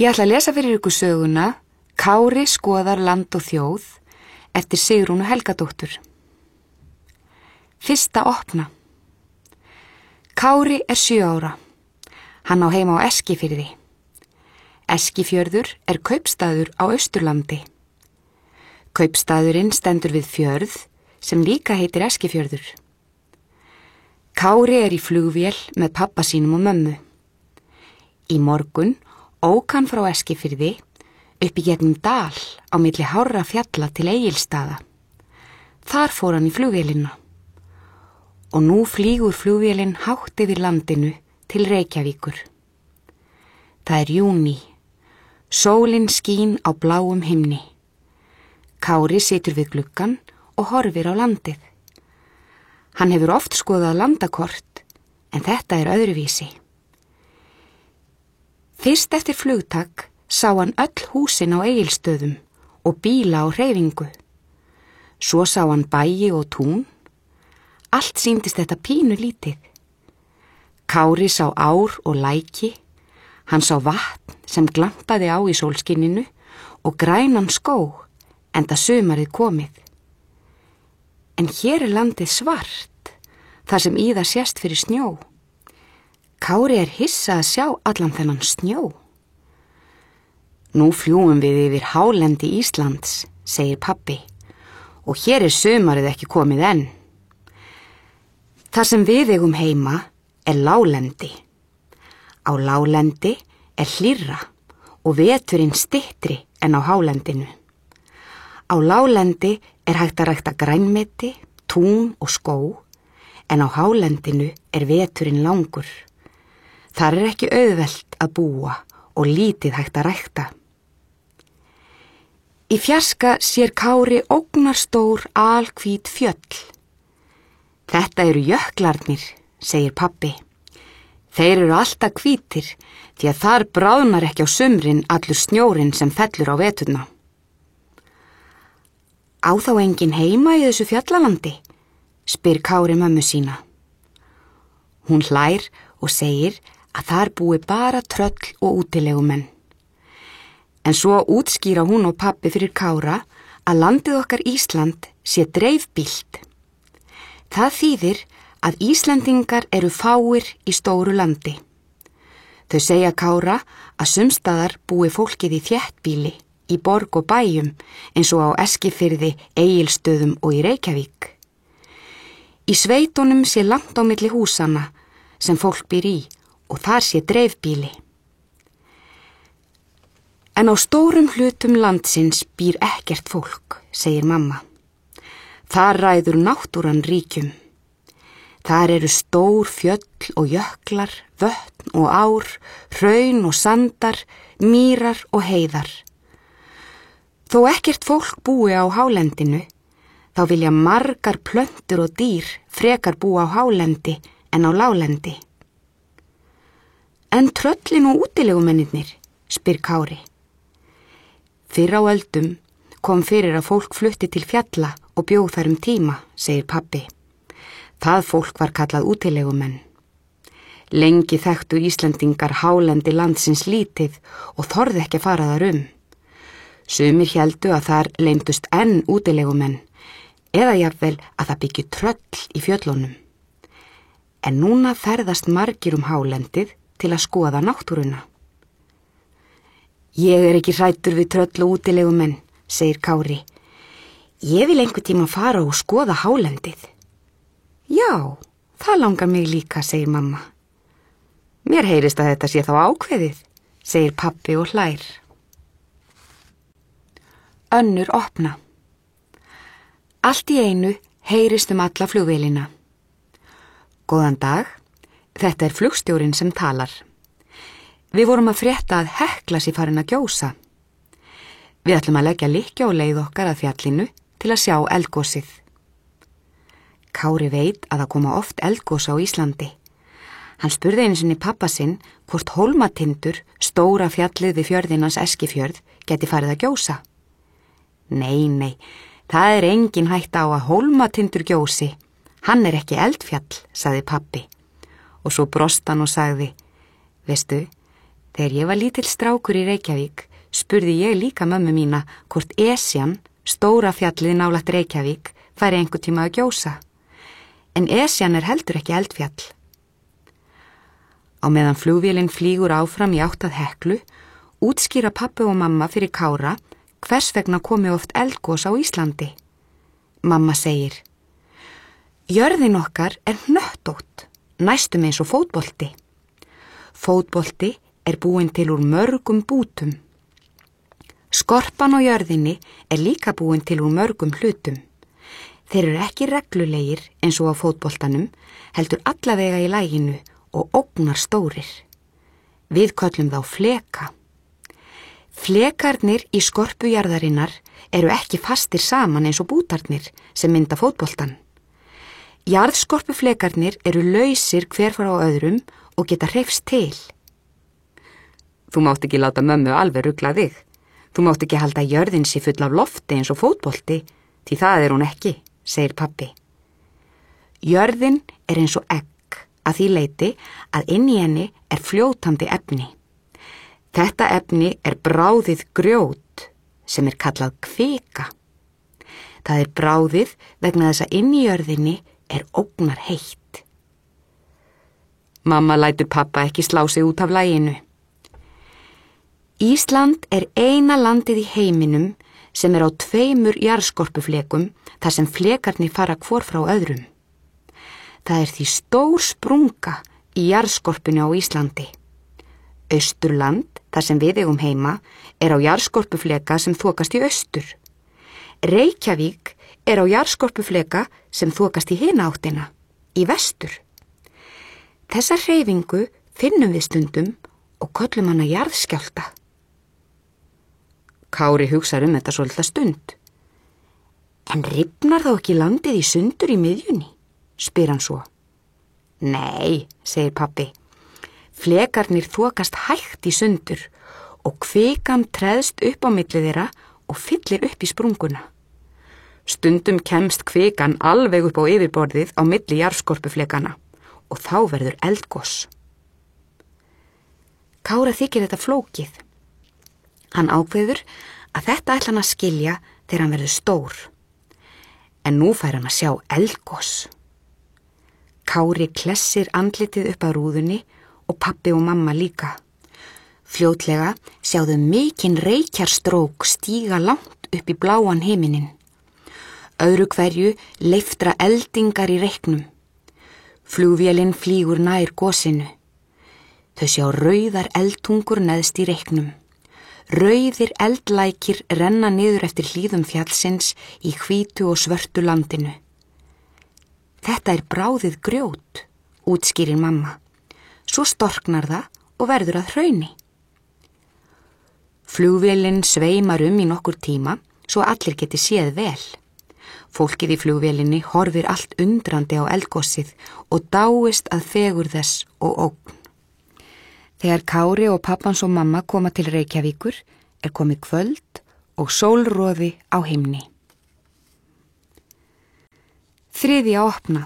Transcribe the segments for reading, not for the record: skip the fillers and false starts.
Ég ætla að lesa fyrir ykkur söguna Kári skoðar land og þjóð eftir Sigrúnu Helgadóttur. Fyrsta opna. Kári er 7 ára. Hann á heima á Eskifirði. Eskifjörður er kaupstaður á Austurlandi. Kaupstaðurinn stendur við fjörð sem líka heitir Eskifjörður. Kári er í flugvél með pabba sínum og mömmu. Í morgun ók hann frá Eskifirði upp í gegnum dal á milli hárra fjalla til Egilsstaða. Þar fór hann í flugvélina. Og nú flýgur flugvélin hátt yfir landinu til Reykjavíkur. Það er júní. Sólin skín á bláum himni. Kári situr við gluggann og horfir á landið. Hann hefur oft skoðað landakort, en þetta er öðruvísi. Fyrst eftir flugtak sá hann öll húsin á Egilsstöðum og bíla á hreyfingu. Svo sá hann bæi og tún. Allt sýndist þetta pínu lítið. Kári sá ár og læki. Hann sá vatn sem glampaði á í sólskinninu og grænan skóg, enda sumarið komið. En hér er landið svart, þar sem í það sést fyrir snjó. Kári er hissa að sjá allan þennan snjó. Nú fljúum við yfir hálendi Íslands, segir pabbi, og hér er sumarið ekki komið enn. Það sem við eigum heima er láglendi. Á láglendi er hlýrra og veturinn styttri en á hálendinu. Á láglendi er hægt að rækta grænmeti, tún og skó, en á hálendinu er veturinn langur. Þar er ekki auðvelt að búa og lítið hægt að rækta. Í fjarska sér Kári ógnarstór alhvít fjöll. Þetta eru jöklarnir, segir pabbi. Þeir eru alltaf hvítir því að þar bráðnar ekki á sumrin allur snjórinn sem fellur á veturna. Á þá engin heima í þessu fjallalandi, spyr Kári mömmu sína. Hún hlær og segir að þar búi bara tröll og útilegumenn. En svo útskýra hún og pabbi fyrir Kára að landið okkar Ísland sé dreifbýlt. Það þýðir að Íslendingar eru fáir í stóru landi. Þau segja Kára að sumstaðar búi fólkið í þéttbýli, í borg og bæjum, eins og á Eskifirði, Egilsstöðum og í Reykjavík. Í sveitunum sé langt á milli húsanna sem fólk býr í og þar sé dreifbýli. En á stórum hlutum landsins býr ekkert fólk, segir mamma. Þar ræður náttúran ríkjum. Þar eru stór fjöll og jöklar, vötn og ár, hraun og sandar, mýrar og heiðar. Þó ekkert fólk búi á hálendinu, þá vilja margar plöntur og dýr frekar búa á hálendi en á láglendi. En tröllin og útilegumennirnir, spyr Kári. Fyrr á öldum kom fyrir að fólk flutti til fjalla og bjó þar tíma, segir pabbi. Það fólk var kallað útilegumenn. Lengi þekktu Íslendingar hálendi landsins lítið og þorði ekki að fara þar Sumir héldu að þar leyndust enn útilegumenn, eða jafnvel að það byggju tröll í fjöllunum. En núna ferðast margir hálendið til að skoða náttúruna. Ég er ekki hræddur við tröll og útilegumenn, segir Kári. Ég vil einhvern tíma fara og skoða hálendið. Já, það langar mig líka, segir mamma. Mér heyrist að þetta sé þá ákveðið, segir pabbi og hlær. Önnur opna. Allt í einu heyrist alla flugvélina. Góðan dag, þetta er flugstjórinn sem talar. Við vorum að frétta að Hekla sé farin að gjósa. Við ætlum að leggja lykkju á leið okkar að fjallinu til að sjá eldgosið. Kári veit að það koma oft eldgos á Íslandi. Hann spurði einu sinni pappa sinn hvort Hólmatindur, stóra fjallið við fjörðinans Eskifjörð, geti farið að gjósa. Nei, það er engin hætta á að Hólmatindur gjósi. Hann er ekki eldfjall, sagði pabbi. Og svo brosti hann og sagði, veistu, Þegar ég var lítill strákur í Reykjavík, spurði ég líka mömmu mína hvort Esjan, stóra fjallið nálægt Reykjavík, færi einhvern tíma að gjósa. En Esjan heldur ekki eldfjall. Á meðan flugvélin flýgur áfram í átt að Heklu, útskýra pabbi og mamma fyrir Kára hvers vegna komi oft eldgos á Íslandi. Mamma segir: Jörðin okkar hnöttótt, næstum eins og fótbolti. Fótbolti búinn til úr mörgum bútum. Skorpan á jörðinni líka búinn til úr mörgum hlutum. Þeir eru ekki reglulegir eins og á fótboltanum, heldur allavega í laginu og ógnar stórir. Við köllum þá fleka. Flekarnir í skorpu jarðarinnar eru ekki fastir saman eins og bútarnir sem mynda fótboltan. Jarðskorpuflekarnir eru lausir hver frá öðrum og geta hreyfst til. Þú mátt ekki láta mömmu alveg rugla þig. Þú mátt ekki halda jörðin sé full af lofti eins og fótbolti, því það hún ekki, segir pabbi. Jörðin eins og egg að því leyti að inn í henni fljótandi efni. Þetta efni bráðið grjót sem kallað kvika. Það bráðið vegna þess að inn í jörðinni ógnar heitt. Mamma lætur pappa ekki slá sig út af laginu. Ísland eina landið í heiminum sem á 2 jarðskorpuflekum þar sem flekarnir fara hvor frá öðrum. Það því stór sprunga í jarðskorpunni á Íslandi. Austurland, þar sem við eigum heima, á jarðskorpufleka sem þokast í austur. Reykjavík á jarðskorpufleka sem þokast í hina áttina, í vestur. Þessa hreyfingu finnum við stundum og köllum hana jarðskjálfta. Kári hugsar þetta svolítið stund. En rifnar þá ekki landið í sundur í miðjunni? Spyr hann svo. Nei, segir pabbi. Flekarnir þokast hægt í sundur og kvikan treðst upp á milli þeirra og fyllir upp í sprunguna. Stundum kemst kvikan alveg upp á yfirborðið á milli jarðskorpuflekana og þá verður eldgos. Kára þykir þetta flókið. Hann ákveður að þetta ætla hann að skilja þegar hann verður stór. En nú fær hann að sjá eldgos. Kári klessir andlitið upp að rúðunni og pabbi og mamma líka. Fljótlega sjáðu mikinn reykjarstrók stíga langt upp í bláan himinin. Öðru hverju leiftra eldingar í reyknum. Flugvélin flýgur nær gosinu. Þau sjá rauðar eldtungur neðst í reyknum. Rauðir eldlækir renna niður eftir hlíðum fjallsins í hvítu og svörtu landinu. Þetta bráðið grjót, útskýrir mamma. Svo storknar það og verður að hrauni. Flugvélin sveimar í nokkur tíma svo allir geti séð vel. Fólkið í flugvélinni horfir allt undrandi á eldgossið og dáist að fegurð þess og ógn. Þegar Kári og pappans og mamma koma til Reykjavíkur komið kvöld og sólroði á himni. 3. opna.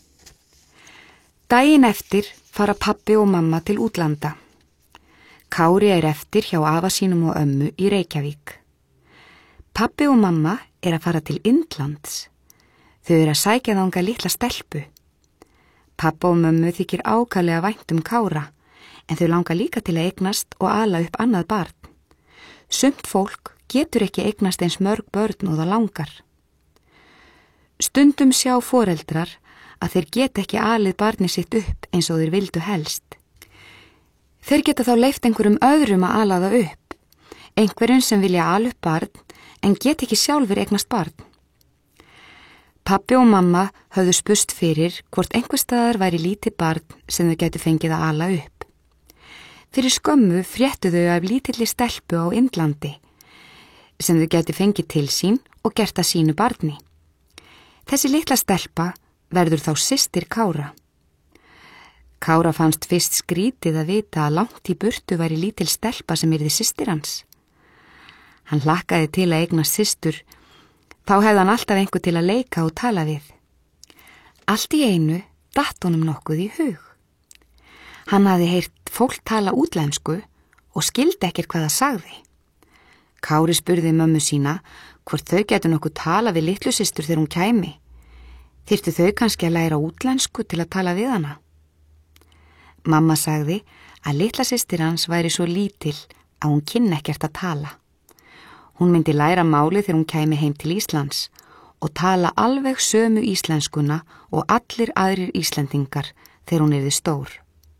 Daginn eftir fara pabbi og mamma til útlanda. Kári eftir hjá afa sínum og ömmu í Reykjavík. Pabbi og mamma að fara til Indlands. Þau að sækja þangað litla stelpu. Pabba og mömmu þykir ákaflega vænt Kára, en þau langar líka til að eignast og ala upp annað barn. Sumt fólk getur ekki eignast eins mörg börn og það langar. Stundum sjá foreldrar að þeir geta ekki alið barni sitt upp eins og þeir vildu helst. Þeir geta þá leyft einhverjum öðrum að ala það upp, einhverjum sem vilja ala upp barn en get ekki sjálfur eignast barn. Pabbi og mamma höfðu spurst fyrir hvort einhvers staðar væri lítið barn sem þau gætu fengið að ala upp. Fyrir skömmu fréttu þau af lítilli stelpu á Indlandi sem þau gætu fengið til sín og gert að sínu barni. Þessi litla stelpa verður þá systir Kára. Kára fannst fyrst skrítið að vita að langt í burtu væri lítil stelpa sem yrði systir hans. Hann hlakkaði til að eignast systur, þá hefði hann alltaf einhver til að leika og tala við. Allt í einu datt honum nokkuð í hug. Hann hafði heyrt fólk tala útlensku og skildi ekkert hvað það sagði. Kári spurði mömmu sína hvort þau getur nokkuð tala við litlu systur þegar hún kæmi. Þyrftu þau kannski að læra útlensku til að tala við hana? Mamma sagði að litla systir hans væri svo lítil að hún kynni ekkert að tala. Hún myndi læra máli þegar hún kæmi heim til Íslands og tala alveg sömu íslenskuna og allir aðrir Íslendingar þegar hún yrði stór.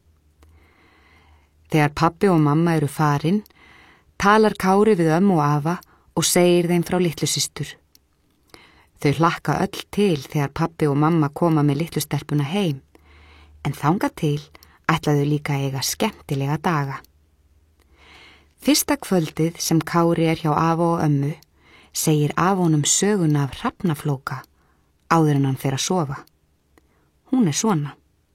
Þegar pabbi og mamma eru farin, talar Kári við ömmu og afa og segir þeim frá litlu systur. Þau hlakka öll til þegar pabbi og mamma koma með litlu stelpuna heim, en þangað til ætlaðu líka að eiga skemmtilega daga. Fyrsta kvöldið sem Kári er hjá afa og ömmu, segir afonum söguna af hrafnaflóka áður en hann fer að sofa. Hún er svona.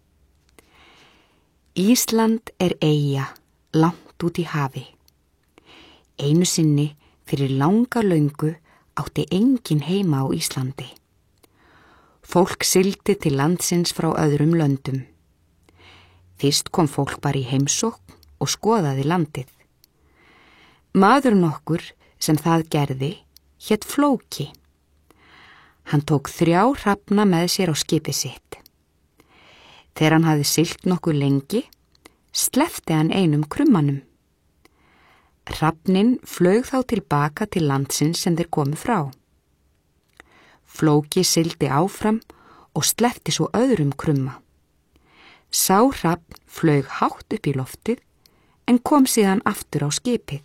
Ísland er eyja langt út í hafi. Einu sinni fyrir langa löngu átti engin heima á Íslandi. Fólk sigldi til landsins frá öðrum löndum. Fyrst kom fólk bara í heimsókn og skoðaði landið. Maður nokkur sem það gerði hét Flóki. Hann tók 3 hrafna með sér á skipið sitt. Þegar hann hafði siglt nokkuð lengi, sleppti hann einum krummanum. Hrafninn flaug þá tilbaka til landsins sem þeir komu frá. Flóki sigldi áfram og sleppti svo öðrum krumma. Sá hrafn flaug hátt upp í loftið en kom síðan aftur á skipið.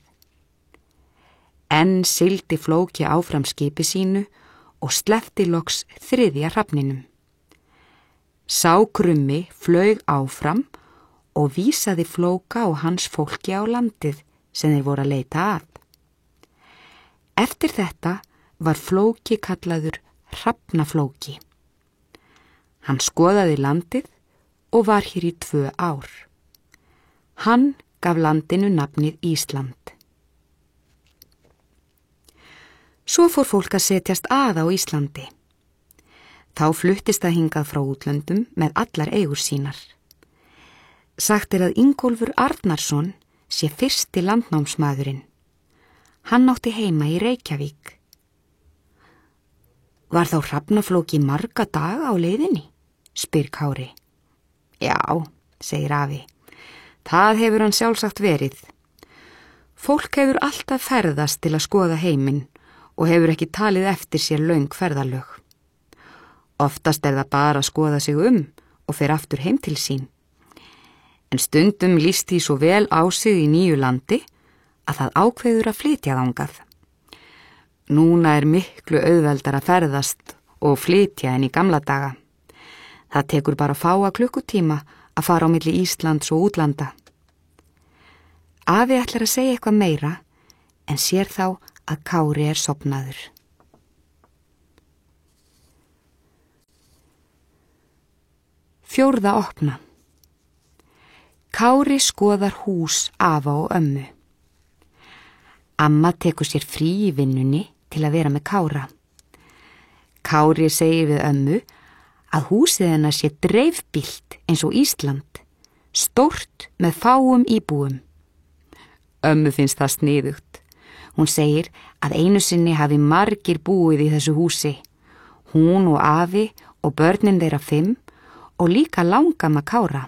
Enn sigldi Flóki áfram skipi sínu og sleppti loks 3. hrafninum. Sá krummi flaug áfram og vísaði Flóka og hans fólki á landið sem þeir voru að leita að. Eftir þetta var Flóki kallaður Hrafnaflóki. Hann skoðaði landið og var hér í 2 ár. Hann gaf landinu nafnið Ísland. Svo fór fólk að setjast að á Íslandi. Þá fluttist það hingað frá útlöndum með allar eigur sínar. Sagt er að Ingólfur Arnarsson sé fyrsti landnámsmaðurinn. Hann átti heima í Reykjavík. Var þá Hrafnaflóki marga daga á leiðinni? Spyr Kári. Já, segir afi. Það hefur hann sjálfsagt verið. Fólk hefur alltaf ferðast til að skoða heiminn og hefur ekki talið eftir sér löng ferðalög. Oftast er það bara að skoða sig og fer aftur heim til sín. En stundum líst því svo vel á sig í nýju landi að það ákveður að flytja þangað. Núna er miklu auðveldar að ferðast og flytja en í gamla daga. Það tekur bara fáa klukkutíma að fara á milli Íslands og útlanda. Afi ætlar að segja eitthvað meira en sér þá að Kári er sofnaður. 4. opna. Kári skoðar hús afa og ömmu. Amma tekur sér frí í vinnunni til að vera með Kára. Kári segir við ömmu að húsið hennar sé dreifbýlt eins og Ísland, stórt með fáum íbúum. Ömmu finnst það sniðugt. Hún segir að einu sinni hafi margir búið í þessu húsi. Hún og afi og börnin þeirra 5 og líka langamma Kára.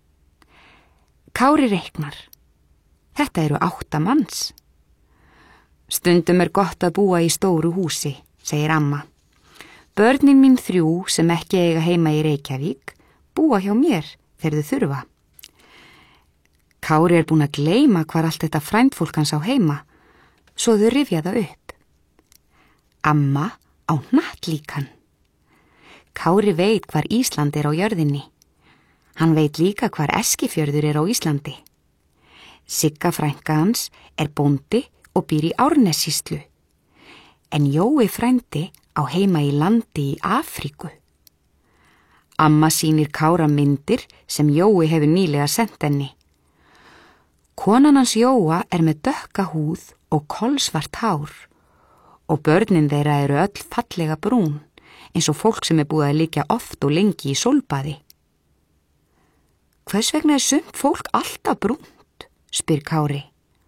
Kári reiknar. Þetta eru 8 manns. Stundum er gott að búa í stóru húsi, segir amma. Börnin mín 3 sem ekki eiga heima í Reykjavík búa hjá mér þegar þau þurfa. Kári er búin að gleyma hvar allt þetta frændfólk hans á heima, svo þau rifja það upp. Amma á hnattlíkan. Kári veit hvar Ísland er á jörðinni. Hann veit líka hvar Eskifjörður er á Íslandi. Sigga frænka hans er bóndi og býr í Árnessýslu. En Jói frændi á heima í landi í Afríku. Amma sýnir Kára myndir sem Jói hefur nýlega sent henni. Konan hans Jóa er með dökka húð og kolsvart hár og börnin þeirra eru öll fallega brún, eins og fólk sem er búið að liggja oft og lengi í sólbaði. Hvers vegna er sumt fólk alltaf brúnt? Spyr Kári.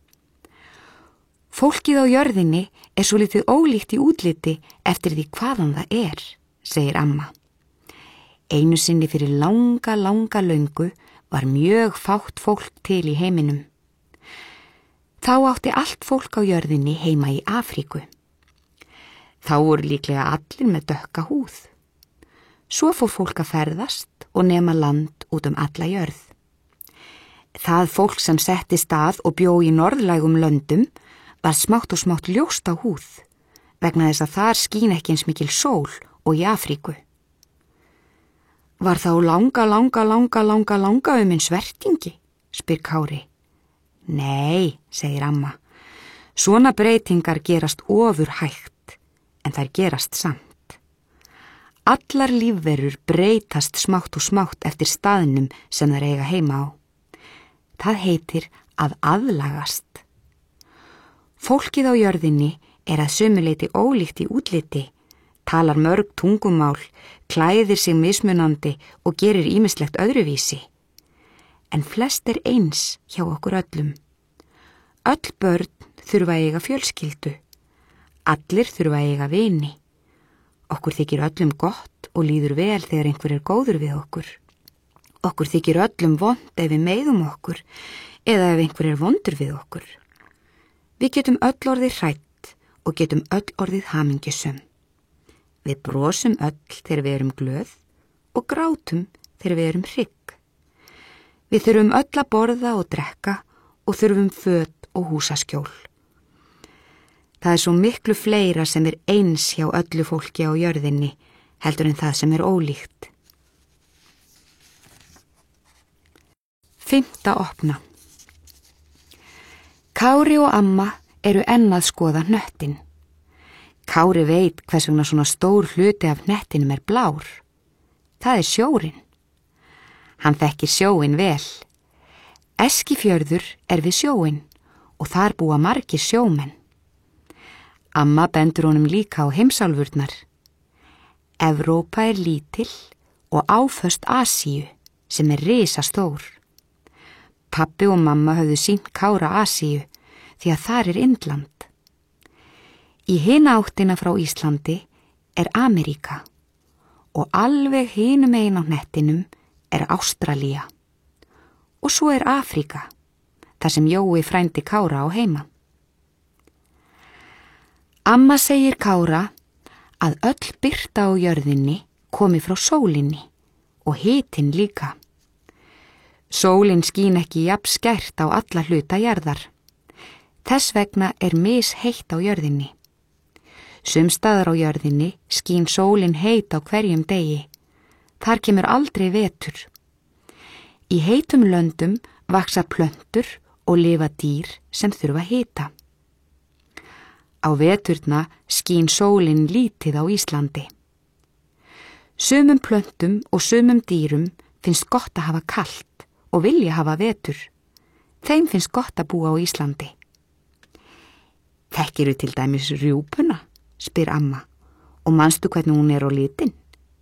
Fólkið á jörðinni svolítið ólíkt í útliti eftir því hvaðan það segir amma. Einu sinni fyrir langa löngu var mjög fátt fólk til í heiminum. Þá átti allt fólk á jörðinni heima í Afríku. Þá voru líklega allir með dökka húð. Svo fór fólk að ferðast og nema land út alla jörð. Það fólk sem settist að og bjó í norðlægum löndum var smátt og smátt ljóst á húð, vegna þess að þar skín ekki eins mikil sól og í Afríku. Var þá langa svertingi, spyr Kári. Nei, segir amma, svona breytingar gerast ofurhægt, en þær gerast samt. Allar lífverur breytast smátt og smátt eftir staðnum sem þær eiga heima á. Það heitir að aðlagast. Fólkið á jörðinni að sömuleyti ólíkt í útliti, talar mörg tungumál, klæðir sig mismunandi og gerir ýmislegt öðruvísi. En flest eins hjá okkur öllum. Öll börn þurfa að eiga fjölskyldu. Allir þurfa að eiga vini. Okkur þykir öllum gott og líður vel þegar einhver góður við okkur. Okkur þykir öllum vont ef við meiðum okkur eða ef einhver vondur við okkur. Við getum öll orðið hrædd og getum öll orðið hamingjusöm. Við brosum öll þegar við erum glöð og grátum þegar við erum hrygg. Við þurfum öll að borða og drekka og þurfum föt og húsaskjól. Það svo miklu fleira sem eins hjá öllu fólki á jörðinni heldur en það sem ólíkt. 5. opna. Kári og amma enn að skoða hnöttin. Kári veit hvers vegna svona stór hluti af hnettinum blár. Það sjórinn. Hann þekkir sjóinn vel. Eskifjörður við sjóinn og þar búa margir sjómenn. Amma bendur honum líka á heimsálfurnar. Evrópa lítil og áföst Asíu sem risastór. Pabbi og mamma höfðu sýnt Kára Asíu því að þar Indland. Í hina áttina frá Íslandi Ameríka og alveg hinum megin á hnettinum Ástralía. Og svo Afríka, þar sem Jói frændi Kára á heima. Amma segir Kára að öll birta á jörðinni komi frá sólinni og hitinn líka. Sólin skín ekki jafn skært á alla hluta jarðar. Þess vegna misheitt á jörðinni. Sums staðar á jörðinni skín sólin heit á hverjum degi. Þar kemur aldrei vetur. Í heitum löndum vaxa plöntur og lifa dýr sem þurfa hita. Á veturna skín sólin lítið á Íslandi. Sumum plöntum og sumum dýrum finnst gott að hafa kalt og vilja hafa vetur. Þeim finnst gott að búa á Íslandi. Þekkirðu til dæmis rjúpuna, spyr amma, og manstu hvernig hún á litin?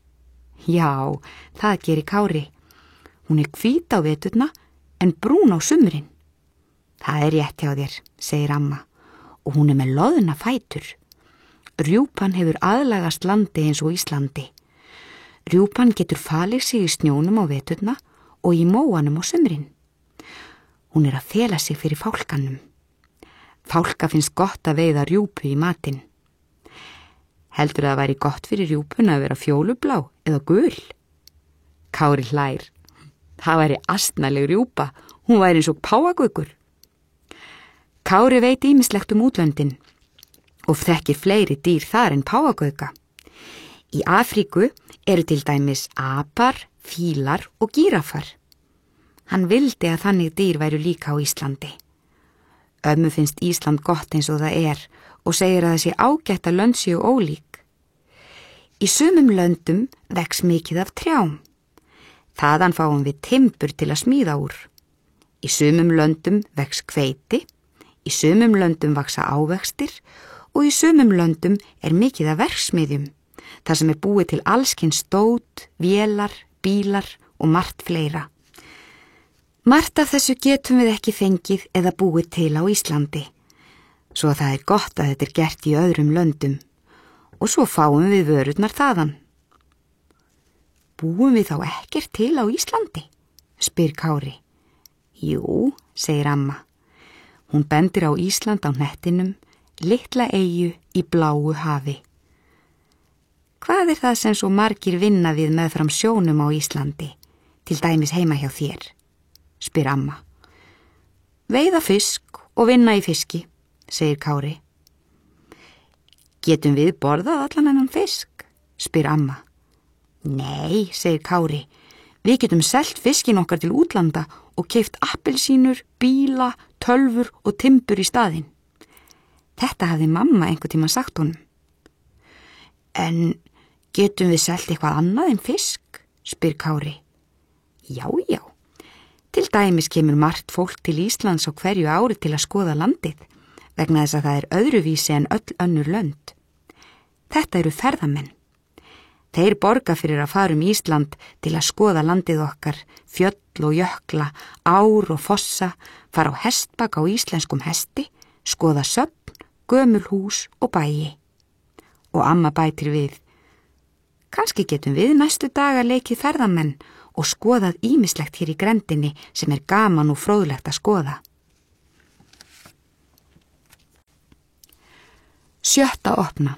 Já, það gerir Kári. Hún hvít á veturna en brún á sumrin. Það rétt hjá þér, segir amma, og hún með loðna fætur. Rjúpan hefur aðlagast landi eins og Íslandi. Rjúpan getur falið sig í snjónum á veturna og í móanum á sumrin. Hún að fela sig fyrir fálkanum. Fálka finnst gott að veiða rjúpu í matinn. Heldur það væri gott fyrir rjúpuna að vera fjólublá eða gul? Kári hlær. Það væri astnaleg rjúpa, hún væri eins og páfagaukur. Kári veit ýmislegt útlöndin og þekkir fleiri dýr þar en páfagauka. Í Afríku til dæmis apar, fílar og gírafar. Hann vildi að þannig dýr væru líka á Íslandi. Ömmu finnst Ísland gott eins og það og segir að það sé ágætt að lönd séu ólík. Í sumum löndum vex mikið af trjám. Þaðan fáum við timbur til að smíða úr. Í sumum löndum vex hveiti, í sumum löndum vaxa ávextir og í sumum löndum mikið af verksmiðjum, þar sem búið til allskyns dót, vélar, bílar og margt fleira. Margt af þessu getum við ekki fengið eða búið til á Íslandi. svo það er gott að þetta er gert í öðrum löndum og svo fáum við vörurnar þaðan. Búum við þá ekkert til á Íslandi? Spyr Kári. Jú, segir amma. Hún bendir á Ísland á hnettinum, litla eyju í bláu hafi. Hvað er það sem svo margir vinna við meðfram sjónum á Íslandi, til dæmis heima hjá þér? Spyr amma. Veiða fisk og vinna í fiski, segir Kári. Getum við borðað allan þennan fisk? Spyr amma. Nei, segir Kári. Við getum selt fiskin okkar til útlanda og keypt appelsínur, bíla, tölvur og timbur í staðinn. Þetta hafði mamma einhvern tíma sagt honum. En getum við selt eitthvað annað en fisk? Spyr Kári. Já. Til dæmis kemur margt fólk til Íslands á hverju ári til að skoða landið, vegna þess að það er öðruvísi en öll önnur lönd. Þetta eru ferðamenn. Þeir borga fyrir að fara Ísland til að skoða landið okkar, fjöll og jökla, ár og fossa, fara á hestbak á íslenskum hesti, skoða söfn, gömul hús og bæi. Og amma bætir við. Kannski getum við næstu daga leikið ferðamenn og skoðað ýmislegt hér í grendinni sem er gaman og fróðlegt að skoða. 7. opna.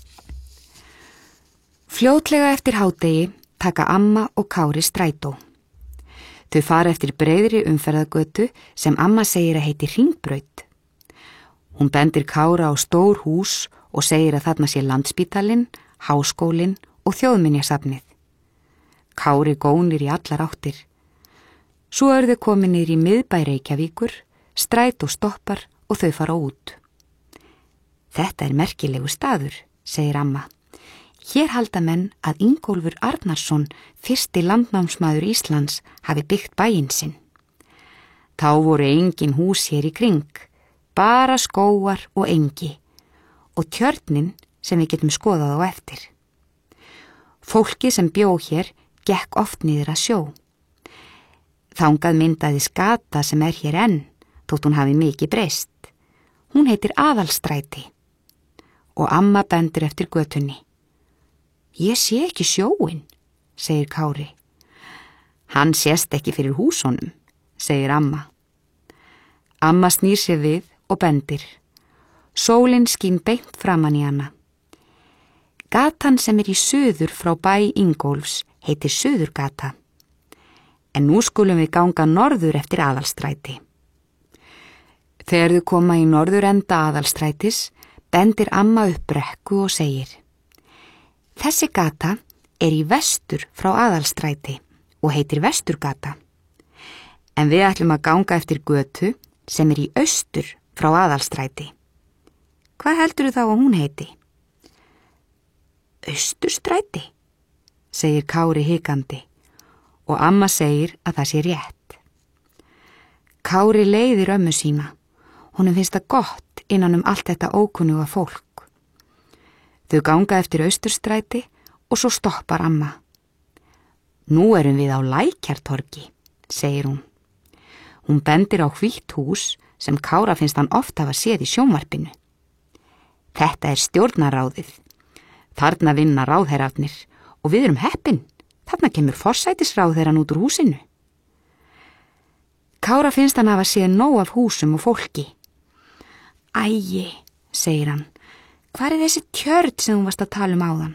Fljótlega eftir hádegi taka amma og Kári strætó. Þau fara eftir breiðri umferðargötu sem amma segir að heiti Hringbraut. Hún bendir Kára á stór hús og segir að þarna sé Landspítalinn, Háskólinn og Þjóðminjasafnið. Kári gónir í allar áttir. Svo eru þau komin niður í miðbæ Reykjavíkur, strætó stoppar og þau fara út. Þetta er merkilegu staður, segir amma. Hér halda menn að Ingólfur Arnarsson, fyrsti landnámsmaður Íslands, hafi byggt bæinn sinn. Þá voru engin hús hér í kring, bara skógar og engi og tjörnin sem við getum skoðað á eftir. Fólki sem bjó hér gekk oft niður að sjó. Þangað myndaði skata sem er hér enn, þótt hún hafi mikið breyst. Hún heitir Aðalstræti og amma bendir eftir götunni. Ég sé ekki sjóinn, segir Kári. Hann sést ekki fyrir húsunum, segir amma. Amma snýr sér við og bendir. Sólin skín beint framan í hana. Gatan sem er í suður frá bæ Ingólfs heitir Suðurgata. En nú skulum við ganga norður eftir Aðalstræti. Þegar þau koma í norðurenda Aðalstrætis, bendir amma upp brekku og segir. Þessi gata er í vestur frá Aðalstræti og heitir Vesturgata. En við ætlum að ganga eftir götu sem er í austur frá Aðalstræti. Hvað heldurðu þá að hún heiti? Austurstræti, segir Kári hikandi og amma segir að það sé rétt. Kári leiðir ömmu sína. Honum finnst það gott innan allt þetta ókunnuga fólk. Þau ganga eftir Austurstræti og svo stoppar amma. Nú erum við á Lækjartorgi, segir hún. Hún bendir á hvítt hús sem Kára finnst hann oft hafa séð í sjónvarpinu. Þetta er stjórnarráðið. Þarna vinna ráðherrarnir og við erum heppin. Þarna kemur forsætisráðherran út úr húsinu. Kára finnst hann hafa séð nóg af húsum og fólki. Æi, segir hann. Hvar er þessi tjörn sem þú varst að tala áðan?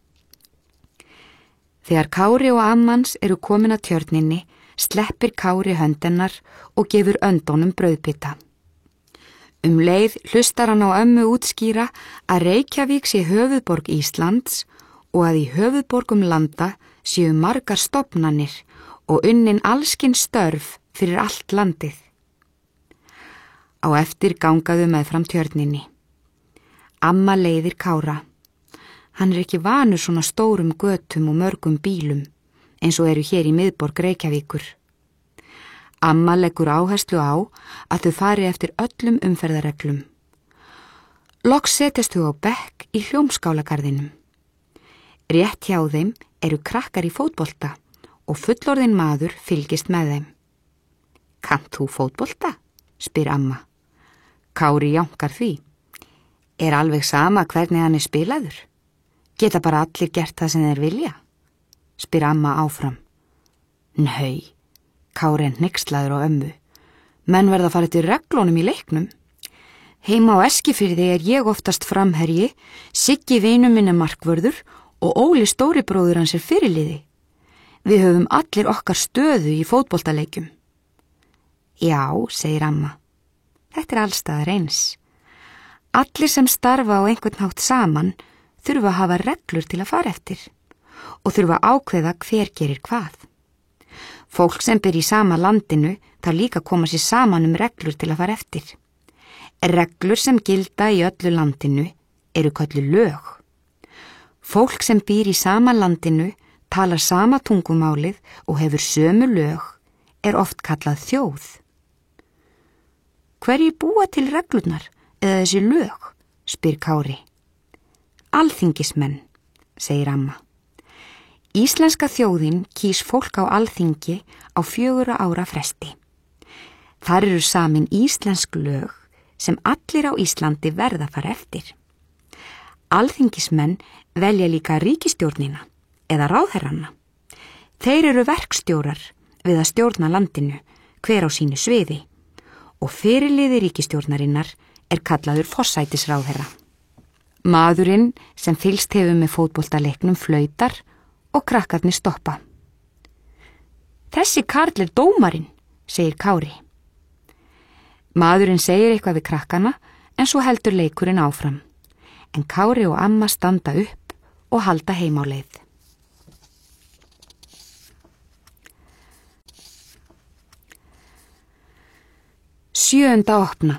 Þegar Kári og ammans eru komin að tjörninni, sleppir Kári höndennar og gefur öndunum brauðbita. Leið hlustar hann á ömmu útskýra að Reykjavík sé höfuðborg Íslands og að í höfuðborgum landa séu margar stofnanir og unnin allskins störf fyrir allt landið. Á eftir gangaðu með fram tjörninni. Amma leiðir Kára. Hann er ekki vanur svona stórum götum og mörgum bílum eins og eru hér í miðborg Reykjavíkur. Amma leggur áherslu á að þau fari eftir öllum umferðarreglum. Loks setjast þau á bekk í Hljómskálagarðinum. Rétt hjá þeim eru krakkar í fótbolta og fullorðinn maður fylgist með þeim. Kannt þú fótbolta? Spyr amma. Kári jánkar því. Alveg sama hvernig hann spilaður? Geta bara allir gert það sem þeir vilja? Spyr amma áfram. Nei, Kári hneykslaður á ömmu. Menn verða að fara eftir reglunum í leiknum. Heima á Eskifirði ég oftast framherji, Siggi vinur minn markvörður og Óli stóri bróður hans fyrirliði. Við höfum allir okkar stöðu í fótboltaleikjum. Já, segir amma. Þetta allstaðar eins. Allir sem starfa á einhvern hátt saman þurfa að hafa reglur til að fara eftir og þurfa að ákveða hver gerir hvað. Fólk sem býr í sama landinu þarf líka að koma sér saman reglur til að fara eftir. Reglur sem gilda í öllu landinu eru kölluð lög. Fólk sem býr í sama landinu, talar sama tungumálið og hefur sömu lög oft kallað þjóð. Hverjir búa til reglurnar eða þessi lög, spyr Kári. Alþingismenn, segir amma. Íslenska þjóðin kýs fólk á alþingi á 4 ára fresti. Þar eru samin íslensk lög sem allir á Íslandi verða fara eftir. Alþingismenn velja líka ríkisstjórnina eða ráðherrana. Þeir eru verkstjórar við að stjórna landinu hver á sínu sviði og fyrirliði ríkisstjórnarinnar kallaður forsætisráðherra. Maðurinn sem fylgst hefur með fótboltaleiknum flautar og krakkarnir stoppa. Þessi karl dómarinn, segir Kári. Maðurinn segir eitthvað við krakkana en svo heldur leikurinn áfram. En Kári og amma standa upp og halda heim á leið. Sjöunda opna.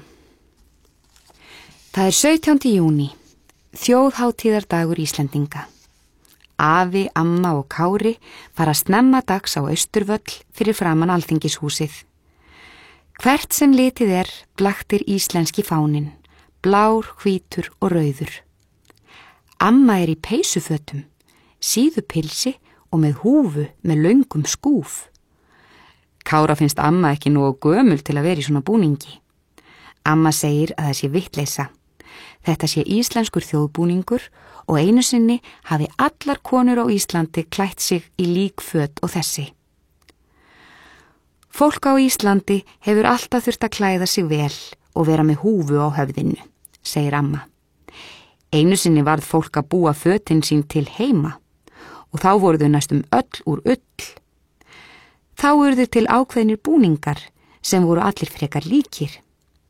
Það 17. júní, þjóðhátíðardagur Íslendinga. Afi, amma og Kári fara snemma dags á Austurvöll fyrir framan Alþingishúsið. Hvert sem litið blaktir íslenski fáninn, blár, hvítur og rauður. Amma í peysufötum, síðupilsi og með húfu með löngum skúf. Kára finnst amma ekki nógu gömul til að vera í svona búningi. Amma segir að það sé vitleysa. Þetta sé íslenskur þjóðbúningur og einu sinni hafi allar konur á Íslandi klætt sig í lík föt og þessi. Fólk á Íslandi hefur alltaf þurft að klæða sig vel og vera með húfu á höfðinu, segir amma. Einu sinni varð fólk að búa fötin sín til heima og þá voru þau næstum öll úr ull. Þá urðu til ákveðnir búningar sem voru allir frekar líkir.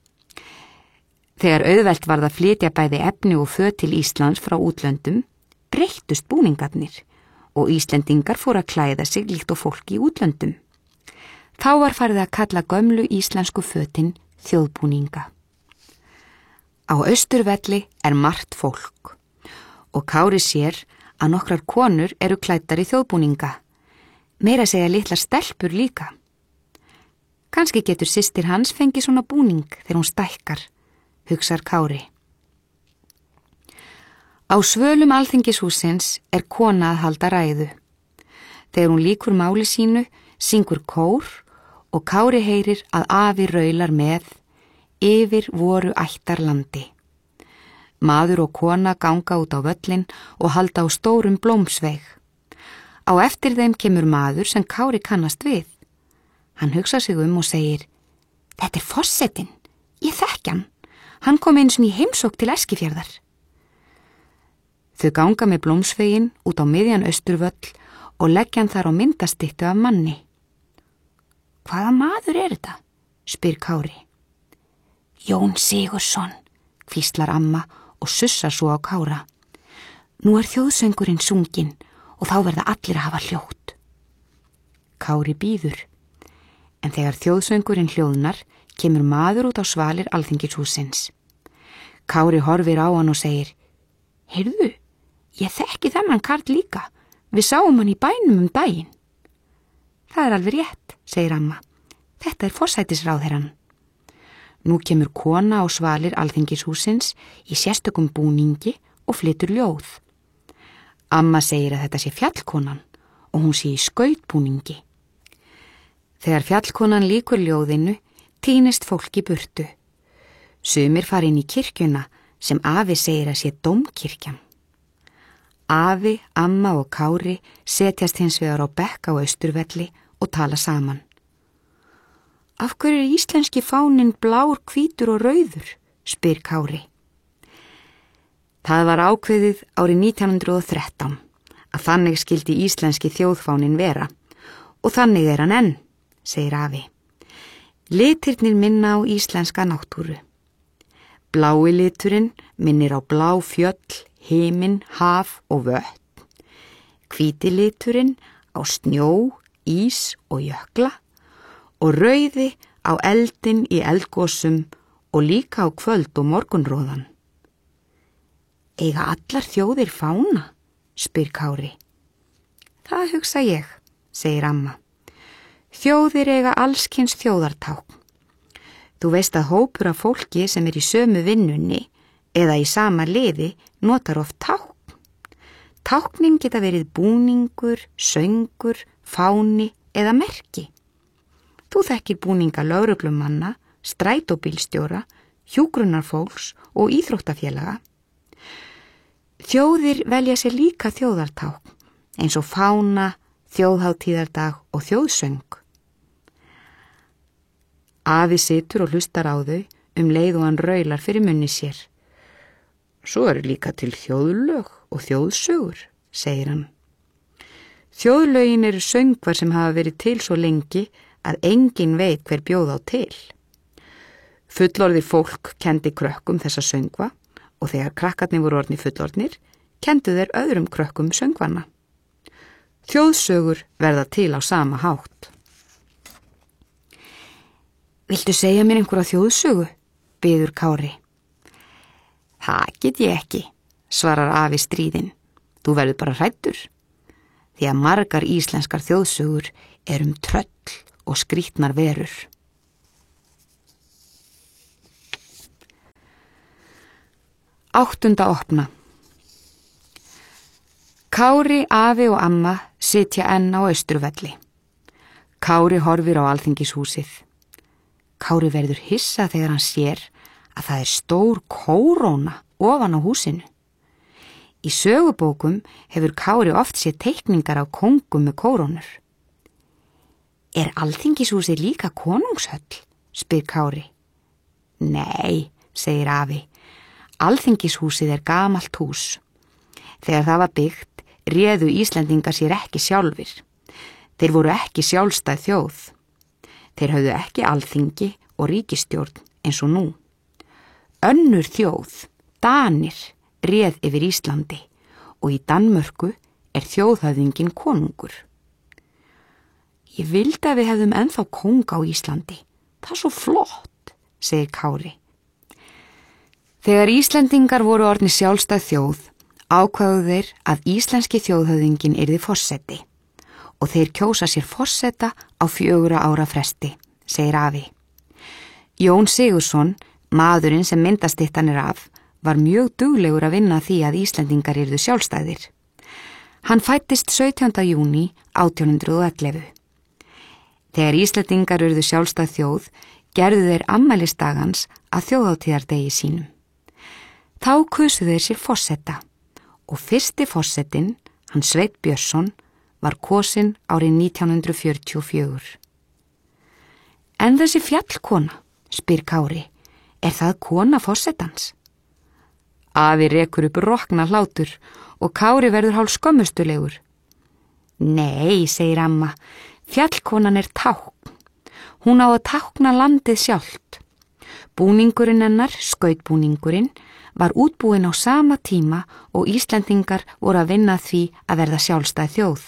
Þegar auðvelt varð að flytja bæði efni og föt til Íslands frá útlöndum, breyttust búningarnir og Íslendingar fóru að klæða sig líkt og fólk í útlöndum. Þá var farið að kalla gömlu íslensku fötin þjóðbúninga. Á Austurvelli margt fólk og Kári sér að nokkrar konur eru klæddar í þjóðbúninga. Meira segja litlar stelpur líka. Kannski getur systir hans fengið svona búning þegar hún stækkar, hugsar Kári. Á svölum Alþingishússins kona að halda ræðu. Þegar hún lýkur máli sínu, syngur kór og Kári heyrir að afi raular með yfir voru ættarlandi. Maður og kona ganga út á völlin og halda á stórum blómsveig. Á eftir þeim kemur maður sem Kári kannast við. Hann hugsar sig og segir, þetta forsetinn, ég þekki hann. Hann kom eins og í heimsókn til Eskifjarðar. Þau ganga með blómsveginn út á miðjan Austurvöll og leggja hann þar á myndastyttu af manni. Hvaða maður þetta? Spyr Kári. Jón Sigurðsson, hvíslar amma og sussar svo á Kára. Nú þjóðsöngurinn sunginn og þá verða allir að hafa hljótt. Kári bíður, en þegar þjóðsöngurinn hljóðnar kemur maður út á svalir Alþingishússins. Kári horfir á hann og segir, heyrðu, ég þekki þennan karl líka, við sáum hann í bænum daginn. Það alveg rétt, segir amma, þetta forsætisráðherrann. Nú kemur kona á svalir Alþingishússins í sérstökum búningi og flytur ljóð. Amma segir að þetta sé fjallkonan og hún sé í skautbúningi. Þegar fjallkonan lýkur ljóðinu, tínist fólk í burtu. Sumir fara inn í kirkjuna sem afi segir að sé dómkirkjan. Afi, amma og Kári setjast hins vegar á bekk á Austurvelli og tala saman. Af hverju er íslenski fáninn blár, hvítur og rauður, spyr Kári. Það var ákveðið árið 1913 að þannig skildi íslenski þjóðfáninn vera og þannig er hann enn, segir afi. Litirnir minna á íslenska náttúru. Blái liturinn minnir á blá fjöll, himinn, haf og vötn. Hvíti liturinn á snjó, ís og jökla og rauði á eldin í eldgosum og líka á kvöld og morgunróðan. Eiga allar þjóðir fána, spyr Kári. Það hugsa ég, segir amma. Þjóðir eiga allskyns þjóðartákn. Þú veist að hópur af fólki sem er í sömu vinnunni eða í sama liði notar oft tákn. Táknin geta verið búningur, söngur, fáni eða merki. Þú þekkir búninga lögreglumanna, strætóbílstjóra, hjúkrunarfólks og íþróttafélaga. Þjóðir velja sér líka þjóðartákn eins og fána, þjóðhátíðardag og þjóðsöng. Afi situr og hlustar á þau leið og hann raular fyrir munni sér. Svo eru líka til þjóðlög og þjóðsögur, segir hann. Þjóðlögin eru söngvar sem hafa verið til svo lengi að enginn veit hver bjóð á til. Fullorðið fólk kendi krökkum þessa söngva og þegar krakkarnir voru orðnir fullorðnir, kendu þeir öðrum krökkum söngvana. Þjóðsögur verða til á sama hátt. Viltu segja mér einhverja þjóðsögu? Biður Kári. Það get ég ekki, svarar afi stríðinn. Þú verður bara hræddur. Því að margar íslenskar þjóðsögur tröll og skrýtnar verur. Áttunda opna. Kári, afi og amma sitja enn á Austurvelli. Kári horfir á Alþingishúsið. Kári verður hissa þegar hann sér að það stór kóróna ofan á húsinu. Í sögubókum hefur Kári oft séð teikningar á kóngum með kórónur. Er Alþingishúsið líka konungshöll? Spyr Kári. Nei, segir afi. Alþingishúsið gamalt hús. Þegar það var byggt, réðu Íslendingar sér ekki sjálfir. Þeir voru ekki sjálfstæð þjóð. Þeir höfðu ekki alþingi og ríkisstjórn eins og nú. Önnur þjóð, Danir, réð yfir Íslandi og í Danmörku þjóðhöfðinginn konungur. Ég vildi að við hefðum ennþá kóng á Íslandi. Það svo flott, segir Kári. Þegar Íslendingar voru orðnir sjálfstæð þjóð, ákváðu þeir að íslenski þjóðhöfðinginn yrði forseti og þeir kjósa sér forseta á 4 ára fresti, segir afi. Jón Sigurðsson, maðurinn sem myndastyttan af, var mjög duglegur að vinna því að Íslendingar yrðu sjálfstæðir. Hann fæddist 17. júní 1811. Þegar Íslendingar urðu sjálfstæð þjóð, gerðu þeir afmælisdagans að þjóðhátíðardegi sínum. Þá kusu þeir sér forseta og fyrsti forsetinn, hann Sveinn Björnsson, var kosinn árið 1944. En þessi fjallkona, spyr Kári, það kona forsetans? Afi rekur upp rokna hlátur og Kári verður hálf skömmustulegur. Nei, segir amma, fjallkonan tákn. Hún á að tákna landið sjálft. Búningurinn hennar, skautbúningurinn, var útbúinn á sama tíma og Íslendingar voru að vinna því að verða sjálfstæð þjóð.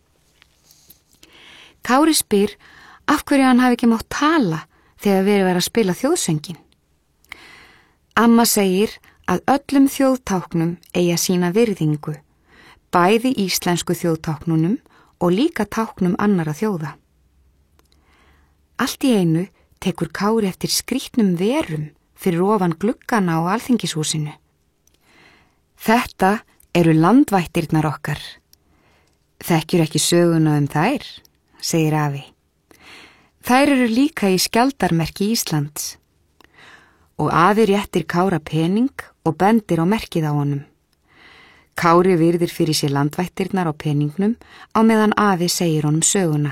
Kári spyr af hverju hann hafi ekki mátt tala þegar verið að spila þjóðsöngin. Amma segir að öllum þjóðtáknum eigi að sýna virðingu, bæði íslensku þjóðtáknunum og líka táknum annarra þjóða. Allt í einu tekur Kári eftir skrýtnum verum fyrir ofan gluggana á Alþingishúsinu. Þetta landvættirnar okkar. Þekkjur ekki söguna þær, segir afi. Þær líka í skjaldarmerki Íslands. og afi réttir Kára pening og bendir á merkið á honum. Kári virðir fyrir sér landvættirnar á peningnum á meðan afi segir honum söguna.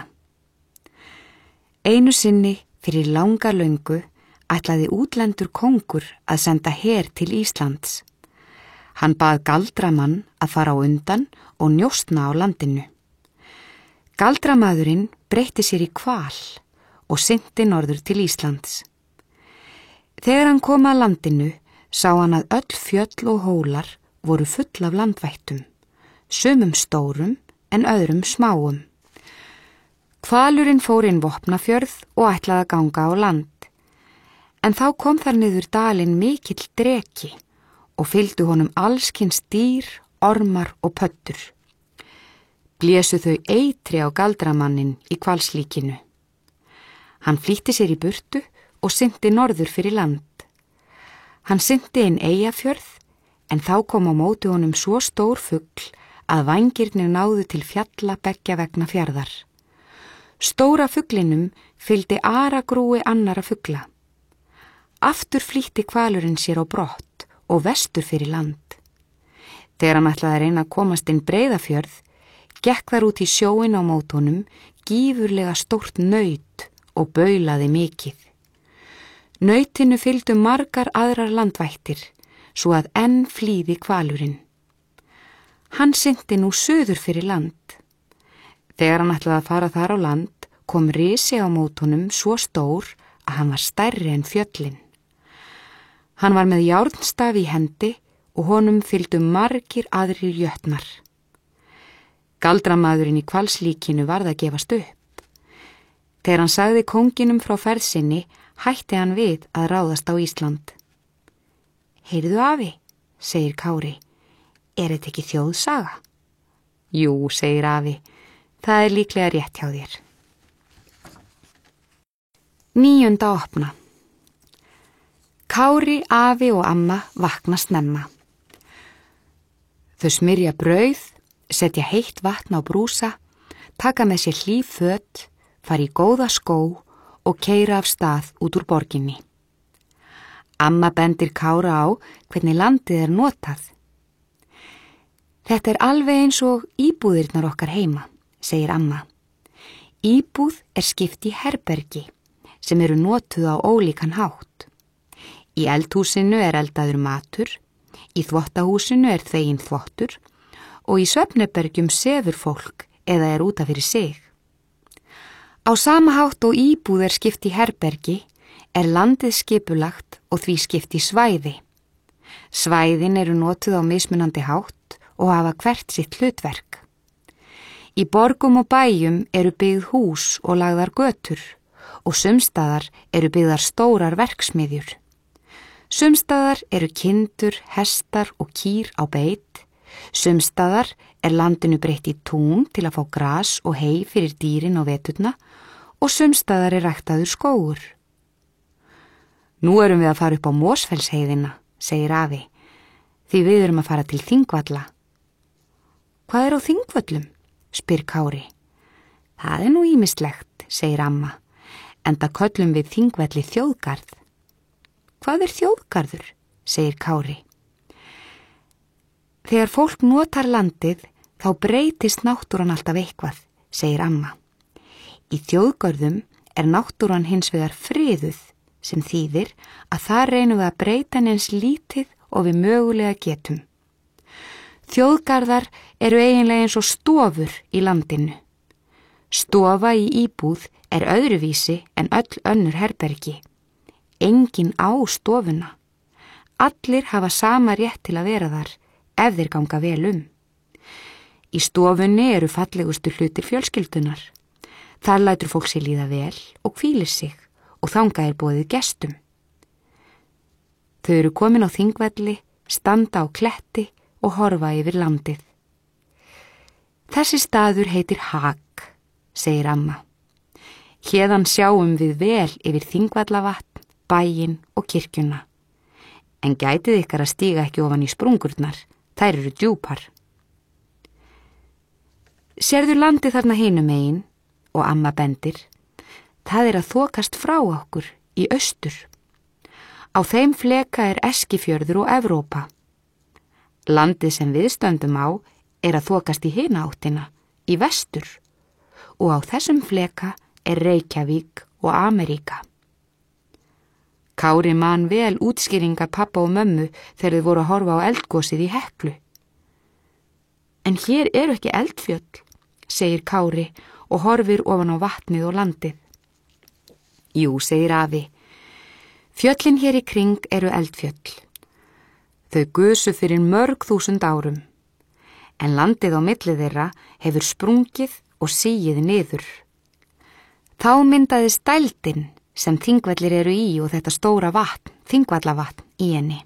Einu sinni fyrir langa löngu ætlaði útlendur kóngur að senda her til Íslands. Hann bað galdramann að fara á undan og njósna á landinu. Galdramaðurinn breytti sér í hval og synti norður til Íslands. Þegar hann kom að landinu sá hann að öll fjöll og hólar voru full af landvættum, sumum stórum en öðrum smáum. Hvalurinn fór inn Vopnafjörð og ætlaði að ganga á land, en þá kom þar niður dalinn mikill dreki og fylgdu honum allskyns dýr, ormar og pöddur. Blésu þau eitri á galdramannin í hvalslíkinu. Hann flýtti sér í burtu og synti norður fyrir land. Hann synti inn Eyjafjörð, en þá kom á móti honum svo stór fugl að vængirnir náðu til fjalla beggja vegna fjarðar. Stóra fuglinum fylgdi aragrúi annara fugla. Aftur flýtti hvalurinn sér á brott og vestur fyrir land. Þegar hann ætlaði að reyna að komast inn Breiðafjörð, gekk þar út í sjóin á mótunum gífurlega stórt naut og baulaði mikið. Nautinu fylgdu margar aðrar landvættir, svo að enn flýði hvalurinn. Hann synti nú suður fyrir land. Þegar hann ætlaði að fara þar á land, kom risi á mótunum svo stór að hann var stærri en fjöllin. Hann var með járnstaf í hendi og honum fylgdu margir aðrir jötnar. Galdramaðurinn í hvalslíkinu varð að gefast upp. Þegar hann sagði kónginum frá ferð sinni, hætti hann við að ráðast á Ísland. Heyrðu afi, segir Kári, þetta ekki þjóðsaga? Jú, segir afi, það líklega rétt hjá þér. 9. opna. Kári, afi og amma vakna snemma. Þau smyrja brauð, setja heitt vatn á brúsa, taka með sér hlý föt, fara í góða skó og keyra af stað út úr borginni. Amma bendir Kára á hvernig landið notað. Þetta alveg eins og íbúðirnar okkar heima, segir amma. Íbúð skipt í herbergi sem eru notuð á ólíkan hátt. Í eldhúsinu eldaður matur, í þvottahúsinu þveginn þvottur og í svefnherbergjum sefur fólk eða út af fyrir sig. Á sama hátt og íbúð skipt í herbergi landið skipulagt og því skipt í svæði. Svæðin eru notuð á mismunandi hátt og hafa hvert sitt hlutverk. Í borgum og bæjum eru byggð hús og lagðar götur og sumstaðar eru byggðar stórar verksmiðjur. Sumstaðar eru kindur, hestar og kýr á beit. Sumstaðar landinu breytt í tún til að fá gras og hey fyrir dýrin og veturna og sumstaðar ræktaður skógur. Nú erum við að fara upp á Mosfellsheiðina, segir afi, því við erum að fara til Þingvalla. Hvað á Þingvöllum? Spyr Kári. Það nú ýmislegt, segir amma, enda köllum við Þingvelli þjóðgarð. Hvað þjóðgarður? Segir Kári. Þegar fólk notar landið, þá breytist náttúran alltaf eitthvað, segir amma. Í þjóðgörðum náttúran hins vegar friðuð, sem þýðir að það reynum við að breyta eins lítið og við mögulega getum. Þjóðgarðar eru eiginlega eins og stofur í landinu. Stofa í íbúð öðruvísi en öll önnur herbergi. Enginn á stofuna. Allir hafa sama rétt til að vera þar ef þeir ganga vel Í stofunni eru fallegustu hlutir fjölskyldunar. Þar lætur fólk sér líða vel og hvílir sig og þangað boðið gestum. Þau eru komin á Þingvelli, standa á kletti og horfa yfir landið. Þessi staður heitir Hak, segir amma. Héðan sjáum við vel yfir Þingvallavatn, bæinn og kirkjuna. En gætið ykkar að stíga ekki ofan í sprungurnar, þær eru djúpar. Sérðu landið þarna hinum megin og amma bendir. Það að þokast frá okkur í austur. Á þeim fleka Eskifjörður og Evrópa. Landið sem við stöndum á að þokast í hina áttina, í vestur, og á þessum fleka Reykjavík og Ameríka. Kári man vel útskýringar pappa og mömmu þegar þau voru að horfa á eldgosið í Heklu. En hér ekki eldfjöll, segir Kári og horfir ofan á vatnið og landið. Jú, segir afi, fjöllin hér í kring eldfjöll. Þau gusu fyrir mörg þúsund árum, en landið á milli þeirra hefur sprungið og sigið niður. Þá myndaðist dældin sem Þingvellir í og þetta stóra vatn, Þingvallavatn, í henni.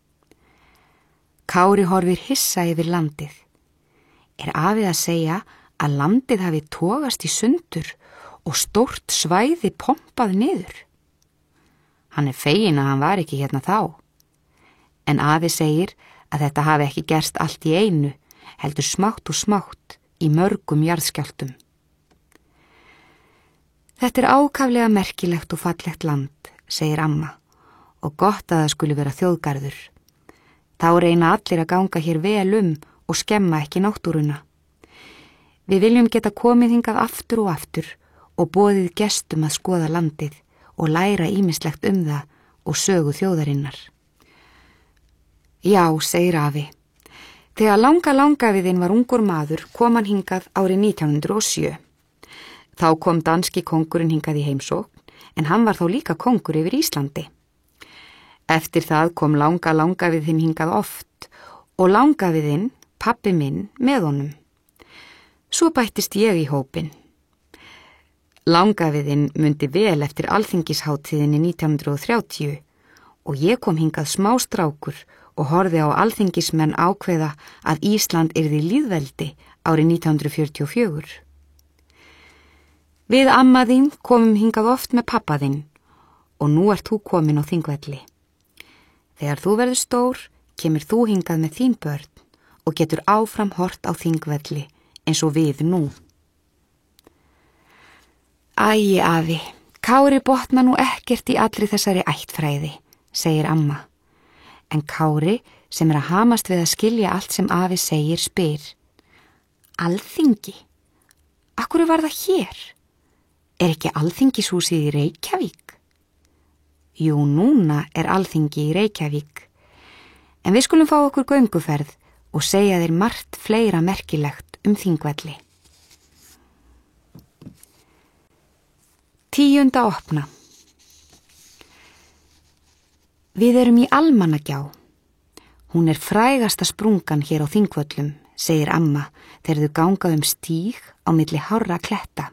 Kári horfir hissa yfir landið. Afið að segja að landið hafi togast í sundur og stórt svæði pompað niður? Hann feginn að hann var ekki hérna þá. En afi segir að þetta hafi ekki gerst allt í einu, heldur smátt og smátt í mörgum jarðskjálftum. Þetta ákaflega merkilegt og fallegt land, segir amma, og gott að það skuli vera þjóðgarður. Þá reyna allir að ganga hér vel og skemma ekki náttúruna. Við viljum geta komið hingað aftur og boðið gestum að skoða landið og læra ýmislegt það og sögu þjóðarinnar. Já, segir afi. Þegar langaviðinn var ungur maður kom hann hingað árið 1907. Þá kom danski kóngurinn hingað í heimsókn, en hann var þó líka kóngur yfir Íslandi. Eftir það kom langaviðinn hingað oft og langaviðinn, pabbi minn, með honum. Svo bættist ég í hópinn. Langaviðinn mundi vel eftir alþingisháttíðinni 1930 og ég kom hingað smástrákur og horfði á alþingismenn ákveða að Ísland yrði lýðveldi árið 1944. Við amma þín komum hingað oft með pappa þinn og nú þú komin á Þingvelli. Þegar þú verður stór, kemur þú hingað með þín börn og getur áfram hort á Þingvelli eins og við nú. Æi, afi, Kári botna nú ekkert í allri þessari ættfræði, segir amma. En Kári, sem að hamast við að skilja allt sem afi segir, spyr: Alþingi? Akkur var það hér? Ekki alþingishúsið í Reykjavík? Jú, núna alþingi í Reykjavík. En við skulum fá okkur gönguferð og segja þér margt fleira merkilegt Þingvelli. 10. opna. Við í Almannagjá. Hún frægasta sprungan hér á Þingvöllum, segir amma þegar þau ganga stíg á milli hárra kletta.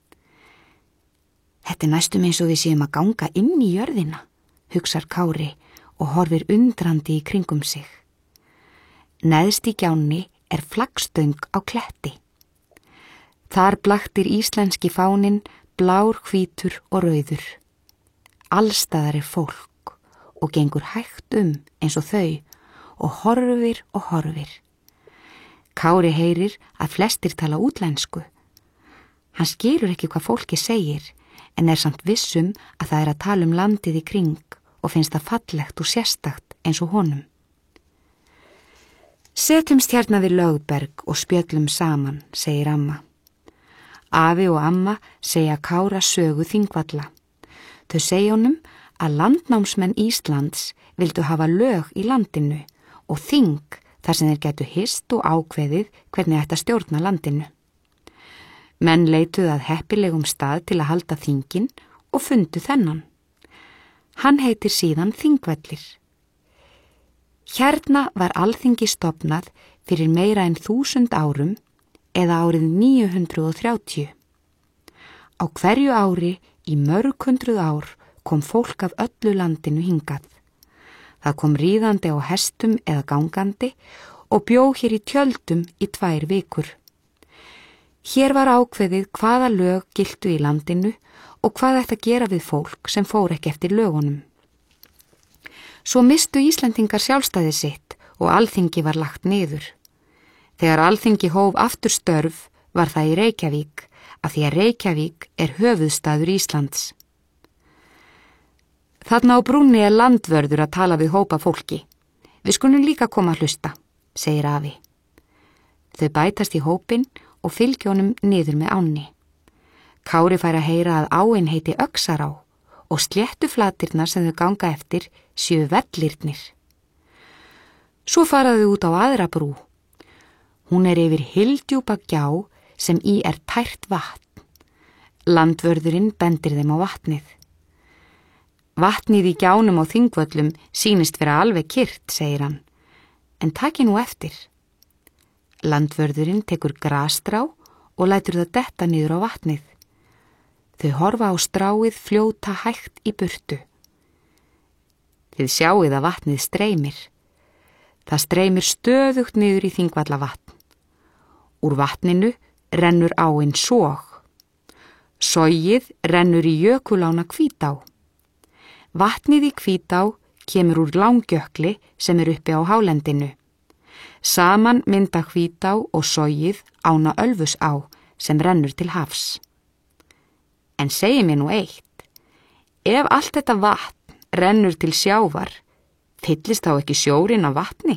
Þetta næstum eins og við séum að ganga inn í jörðina, hugsar Kári og horfir undrandi í kringum sig. Neðst í gjánni flaggstöng á kletti. Þar blaktir íslenski fáninn, blár, hvítur og rauður. Allstaðar fólk og gengur hægt eins og þau og horfir. Kári heyrir að flestir tala útlensku. Hann skilur ekki hvað fólki segir, en samt viss að það að tala landið í kring og finnst það fallegt og sérstakt eins og honum. Setjumst hérna við Lögberg og spjöllum saman, segir amma. Afi og amma segja Kára sögu Þingvalla. Þau segja honum að landnámsmenn Íslands vildu hafa lög í landinu og þing þar sem þeir gætu hist og ákveðið hvernig ætti að stjórna landinu. Menn leituðu að heppilegum stað til að halda þingin og fundu þennan. Hann heitir síðan Þingvellir. Hérna var alþingi stofnað fyrir meira en 1000 árum eða árið 930. Á hverju ári í mörg hundruð ár kom fólk af öllu landinu hingað. Það kom ríðandi á hestum eða gangandi og bjó hér í tjöldum í 2 vikur. Hér var ákveðið hvaða lög giltu í landinu og hvað ætti að gera við fólk sem fór ekki eftir lögunum. Svo mistu Íslendingar sjálfstæði sitt og alþingi var lagt niður. Þegar alþingi hóf aftur störf var það í Reykjavík, af því að Reykjavík höfuðstaður Íslands. Þarna á brúnni landvörður að tala við hópa fólki. Við skulum líka koma að hlusta, segir afi. Þau bætast í hópinn og fylgja honum niður með ánni. Kári fær að heyra að áin heiti Öxará og sléttuflatirnar sem þau ganga eftir séu vellirnir. Svo faraðu út á aðra brú. Hún yfir hyldjúpa gjá sem í tært vatn. Landvörðurinn bendir þeim á vatnið. Vatnið í gjánum á Þingvöllum sýnist vera alveg kyrrt, segir hann, en taki nú eftir. Landvörðurinn tekur grasstrá og lætur það detta niður á vatnið. Þau horfa á stráið fljóta hægt í burtu. Þið sjáið að vatnið streymir. Það streymir stöðugt niður í Þingvallavatn. Úr vatninu rennur áin Sog. Sogið rennur í jökulána Hvítá. Vatnið í Hvítá kemur úr Langjökli sem uppi á hálendinu. Saman mynda Hvítá og Sogið ána Ölfusá sem rennur til hafs. En segi mér nú eitt, ef allt þetta vatn rennur til sjávar, fyllist þá ekki sjórinn af vatni?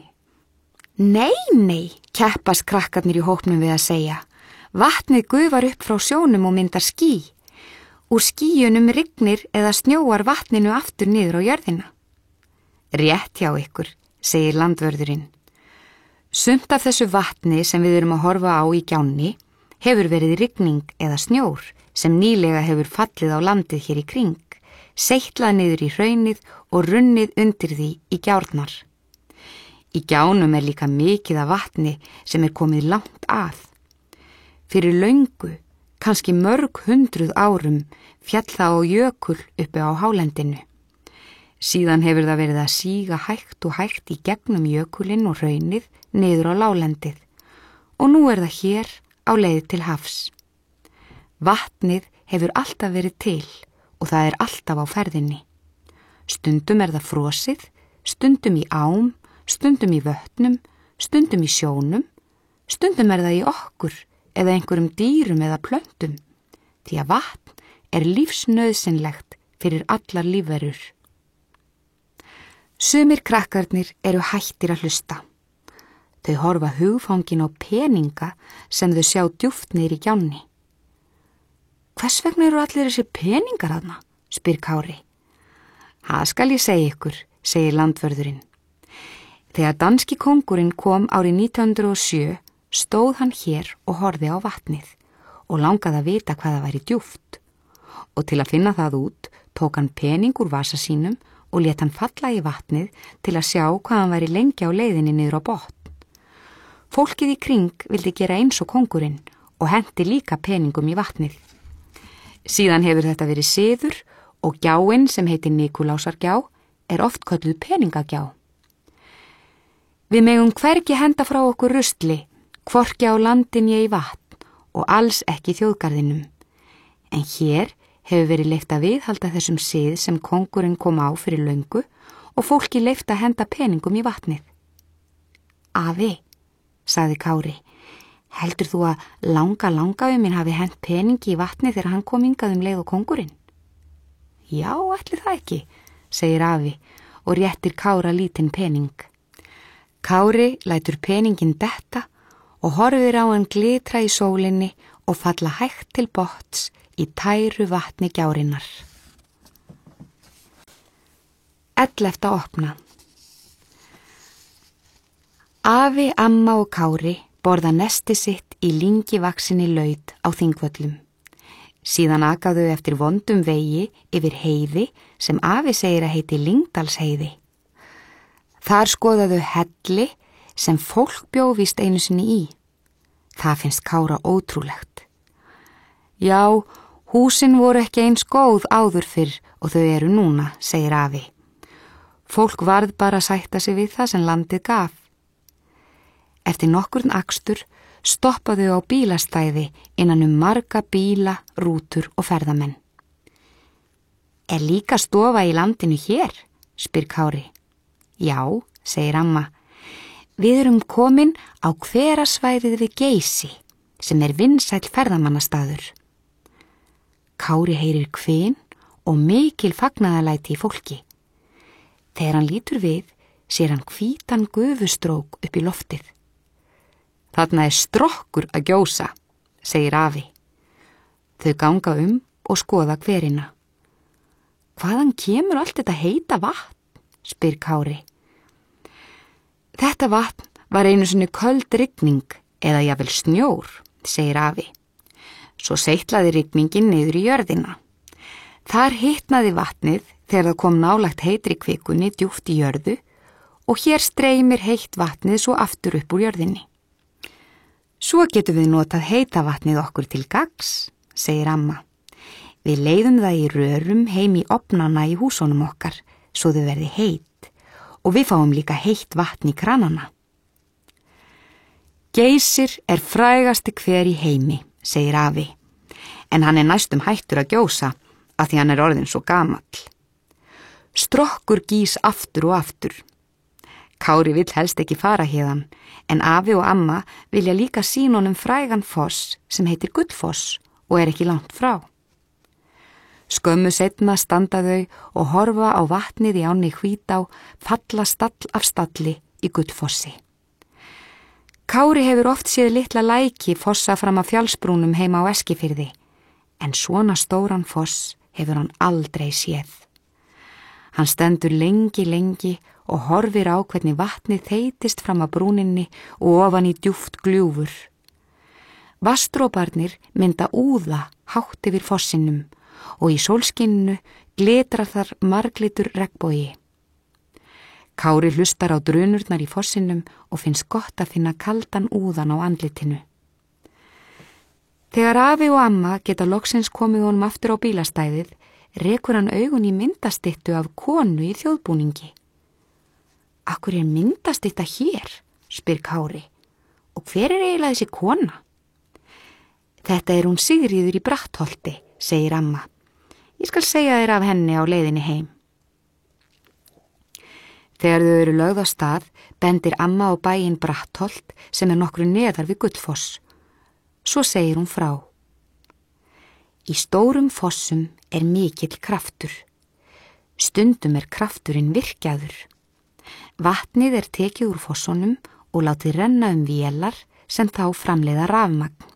Nei, keppast krakkarnir í hópnum við að segja. Vatnið gufar upp frá sjónum og myndar ský. Úr skýjunum rignir eða snjóar vatninu aftur niður á jörðina. Rétt hjá ykkur, segir landvörðurinn. Sumt af þessu vatni sem við erum að horfa á í gjánni hefur verið rigning eða snjór sem nýlega hefur fallið á landið hér í kring, seytlað niður í hraunið og runnið undir því í gjárnar. Í gjánum líka mikið af vatni sem komið langt að. Fyrir löngu, kannski mörg 100 árum, fjall það á jökul uppi á hálendinu. Síðan hefur það verið að síga hægt og hægt í gegnum jökulinn og hraunið niður á láglendið og nú það hér á leið til hafs. Vatnið hefur alltaf verið til og það alltaf á ferðinni. Stundum það frosið, stundum í ám, stundum í vötnum, stundum í sjónum, stundum það í okkur eða einhverjum dýrum eða plöntum, því að vatn lífsnauðsynlegt fyrir allar lífverur. Sumir krakkarnir hættir að hlusta. Þau horfa hugfangin á peninga sem þau sjá djúpt niður í gjánni. Hvers vegna allir þessi peningar þarna? Spyr Kári. Það skal ég segja ykkur, segir landvörðurinn. Þegar danski kóngurinn kom árið 1907, stóð hann hér og horfði á vatnið og langaði að vita hvað það væri djúpt. Og til að finna það út, tók hann pening úr vasa sínum og lét hann falla í vatnið til að sjá hvað hann væri lengi á leiðinni niður á botn. Fólkið í kring vildi gera eins og kóngurinn og henti líka peningum í vatnið. Síðan hefur þetta verið siður og gjáin sem heitir Nikulásargjá oft kölluð peningagjá. Við megum hvergi henda frá okkur rusli, hvorki á landinni í vatn og alls ekki í þjóðgarðinum. En hér hefur verið leyft að viðhalda þessum sið sem kóngurinn kom á fyrir löngu og fólki leyft að henda peningum í vatnið. Afi, sagði Kári, heldur þú að langafi minn hafi hent peningi í vatnið þegar hann kom hingað leið og kóngurinn? Já, ætli það ekki, segir afi og réttir Kára lítinn pening. Kári lætur peningin detta og horfir á hann glitra í sólinni og falla hægt til botns í tæru vatni gjárinnar. 11. opna. Afi, amma og Kári borða nesti sitt í lyngjivaksinni laut á Þingvöllum. Síðan akaðu eftir vondum vegi yfir heiði sem afi segir að heiti Lyngdalsheiði. Þar skoðaðu helli sem fólk bjó víst einu sinni í. Það finnst Kára ótrúlegt. Já, húsin voru ekki eins góð áður fyrr og þau núna, segir afi. Fólk varð bara að sætta sig við það sem landið gaf. Eftir nokkurn akstur stoppaðu á bílastæði innan marga bíla, rútur og ferðamenn. Líka stofa í landinu hér? Spyr Kári. Já, segir amma. Við erum komin á hverasvæðið við Geysi, sem vinsæll ferðamannastaður. Kári heyrir hvin og mikil fagnaðarlæti í fólki. Þegar hann lítur við, sér hann hvítan gufustrók upp í loftið. Þarna strokkur að gjósa, segir afi. Þau ganga og skoða hverina. Hvaðan kemur allt þetta heita vatn? Spyr Kári. Þetta vatn var einu sinni köld rigning eða jafnvel snjór, segir afi. Svo seytlaði rigningin niður í jörðina. Þar hitnaði vatnið þegar það kom nálægt heitri kvikunni djúpt í jörðu og hér streymir heitt vatnið svo aftur upp úr jörðinni. Svo getum við notað heita vatnið okkur til gagns, segir amma. Við leiðum það í rörum heim í ofnana í húsunum okkar svo þau verði heit og við fáum líka heitt vatn í kranana. Geysir frægasti hver í heimi, segir afi, en hann næstum hættur að gjósa af því hann orðinn svo gamall. Strokkur gís aftur og aftur. Kári vill helst ekki fara héðan, en afi og amma vilja líka sýna honum frægan foss sem heitir Gullfoss og ekki langt frá. Skömmu seinna standa þau og horfa á vatnið í ánni Hvítá falla stall af stalli í Gullfossi. Kári hefur oft séð litla læki fossa fram af fjallsbrúnum heima á Eskifirði, en svona stóran foss hefur hann aldrei séð. Hann stendur lengi og horfir á hvernig vatnið þeytist fram af brúninni og ofan í djúpt gljúfur. Vatnsdroparnir mynda úða hátt yfir fossinum og í sólskinnu glitrar þar marglitur regnbogi. Kári hlustar á drunurnar í fossinum og finnst gott að finna kaldan úðan á andlitinu. Þegar afi og amma geta loksins komið honum aftur á bílastæðið, rekur hann augun í myndastyttu af konu í þjóðbúningi. Akkur myndastytta hér? Spyr Kári. Og hver eiginlega þessi kona? Þetta hún Sigríður í Brattholti, segir amma. Ég skal segja þér af henni á leiðinni heim. Þegar þau eru lögð á stað, bendir amma á bæinn Brattholt sem nokkru neðar við Gullfoss. Svo segir hún frá. Í stórum fossum mikill kraftur. Stundum krafturinn virkjaður. Vatnið tekið úr fossunum og látið renna vélar sem þá framleiða rafmagn.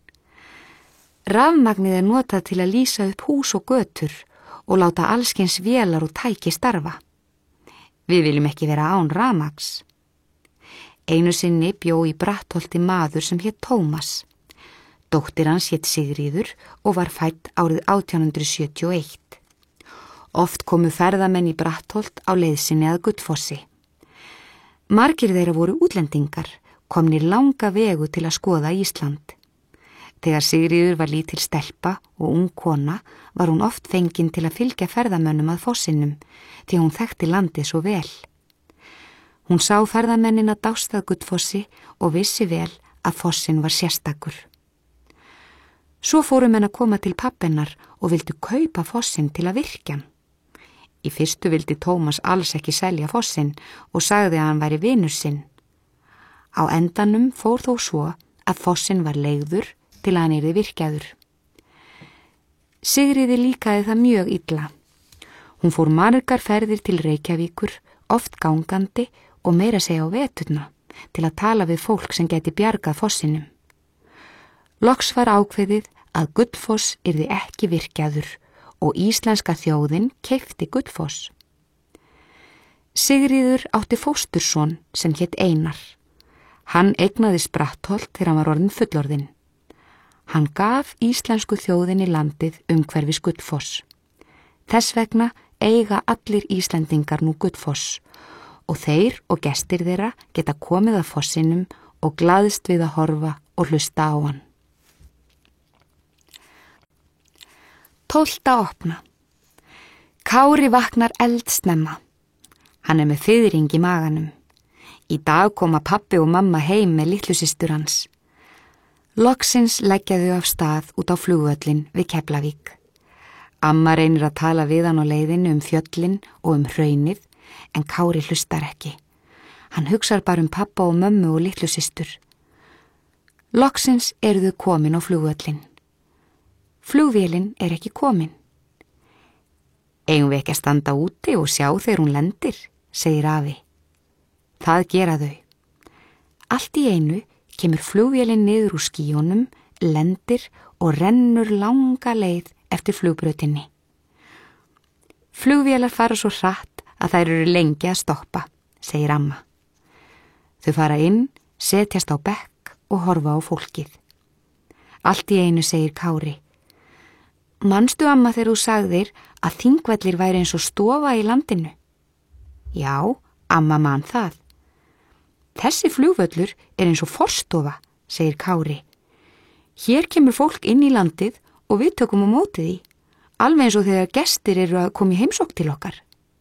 Rafmagnið notað til að lýsa upp hús og götur og láta allskyns vélar og tæki starfa. Við viljum ekki vera án rafmagns. Einu sinni bjó í Brattholti maður sem hét Tómas. Dóttir hans hét Sigríður og var fædd árið 1871. Oft komu ferðamenn í Brattholt á leið sinni að Gullfossi. Margir þeirra voru útlendingar, komnir langa vegu til að skoða Ísland. Þegar Sigríður var lítil stelpa og ung kona var hún oft fengin til að fylgja ferðamönnum að fossinum því hún þekkti landið svo vel. Hún sá ferðamennina dást að Gullfossi og vissi vel að fossin var sérstakur. Svo fóru menn að koma til pabbennar og vildu kaupa fossin til að virkja hann. Í fyrstu vildi Tómas alls ekki selja fossin og sagði að hann væri vinur sinn. Á endanum fór þó svo að fossin var leigður til að hann yrði virkjaður. Sigríði líkaði það mjög illa. Hún fór margar ferðir til Reykjavíkur, oft gangandi og meira segja á veturna, til að tala við fólk sem geti bjargað fossinum. Loks var ákveðið að Gullfoss yrði ekki virkjaður og íslenska þjóðin keypti Gullfoss. Sigríður átti fósturson sem hét Einar. Hann eignaðist Brattholt þegar hann var orðinn fullorðinn. Hann gaf íslensku þjóðinni landið umhverfis Gullfoss. Þess vegna eiga allir Íslendingar nú Gullfoss og þeir og gestir þeirra geta komið að fossinum og glaðst við að horfa og hlusta á hann. 12. opna. Kári vaknar eldsnemma. Hann með fiðring í maganum. Í dag koma pabbi og mamma heim með litlu systur hans. Loksins leggja þau af stað út á flugvöllin við Keflavík. Amma reynir að tala við hann á leiðinu fjöllin og hraunið, en Kári hlustar ekki. Hann hugsar bara pappa og mömmu og litlu systur. Loksins eru þau komin á flugvöllin. Flugvélin ekki komin. Eigum við ekki að standa úti og sjá þegar hún lendir, segir afi. Það gera þau. Allt í einu kemur flugvélin niður úr skýjónum, lendir og rennur langa leið eftir flugbrautinni. Flugvélar fara svo hratt að þær eru lengi að stoppa, segir amma. Þau fara inn, setjast á bekk og horfa á fólkið. Allt í einu segir Kári: Manstu, amma, þegar þú sagðir að Þingvellir væri eins og stofa í landinu? Já, amma man það. Þessi flugvöllur er eins og forstofa, segir Kári. Hér kemur fólk inn í landið og við tökum á móti því, alveg eins og þegar gestir eru að koma í heimsókn til okkar.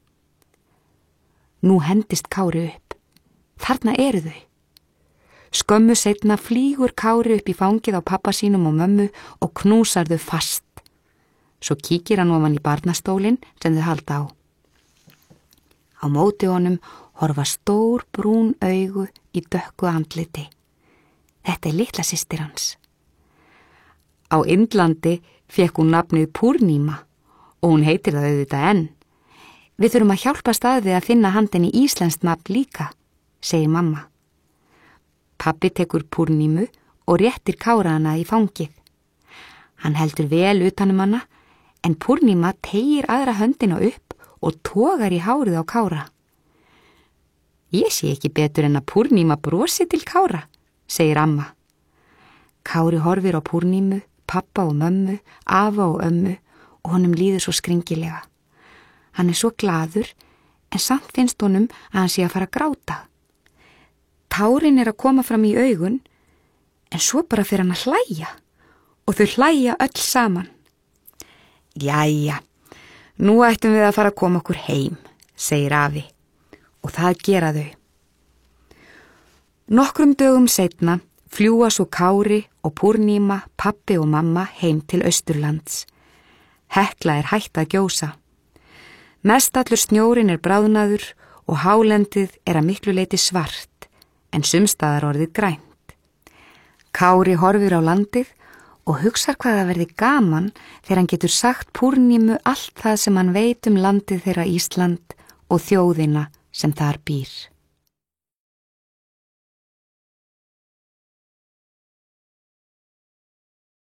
Nú hendist Kári upp. Þarna eru þau. Skömmu seinna flýgur Kári upp í fangið á pappa sínum og mömmu og knúsar þau fast. Svo kíkir hann ofan í barnastólinn sem þau halda á. Á móti honum horfa stór brún augu í dökku andliti. Þetta er litla systir hans. Á Indlandi fékk hún nafnið Púrníma og hún heitir það auðvitað enn. Við þurfum að hjálpast að við að finna handinni íslenskt nafn líka, segir mamma. Pabbi tekur Púrnímu og réttir Kára hana í fangið. Hann heldur vel utanum hana, en Púrníma teygir aðra höndina upp og togar í hárið á Kára. Ég sé ekki betur en að Púrníma brosi til Kára, segir amma. Kári horfir á Púrnímu, pappa og mömmu, afa og ömmu og honum líður svo skringilega. Hann er svo glaður, en samt finnst honum að hann sé að fara að gráta. Tárin er að koma fram í augun, en svo bara fer hann að hlæja og þau hlæja öll saman. Jæja, nú ættum við að fara að koma okkur heim, segir afi, og það gera þau. Nokkrum dögum seinna fljúga svo Kári og Púrníma, pappi og mamma heim til Austurlands. Hekla er hætt að gjósa. Mestallur snjórinn er bráðnaður og hálendið er að miklu leyti svart, en sumstaðar orðið grænt. Kári horfir á landið og hugsar hvað það verði gaman þegar hann getur sagt Púrnímu allt það sem hann veit landið þeirra Ísland og þjóðina sem þar býr.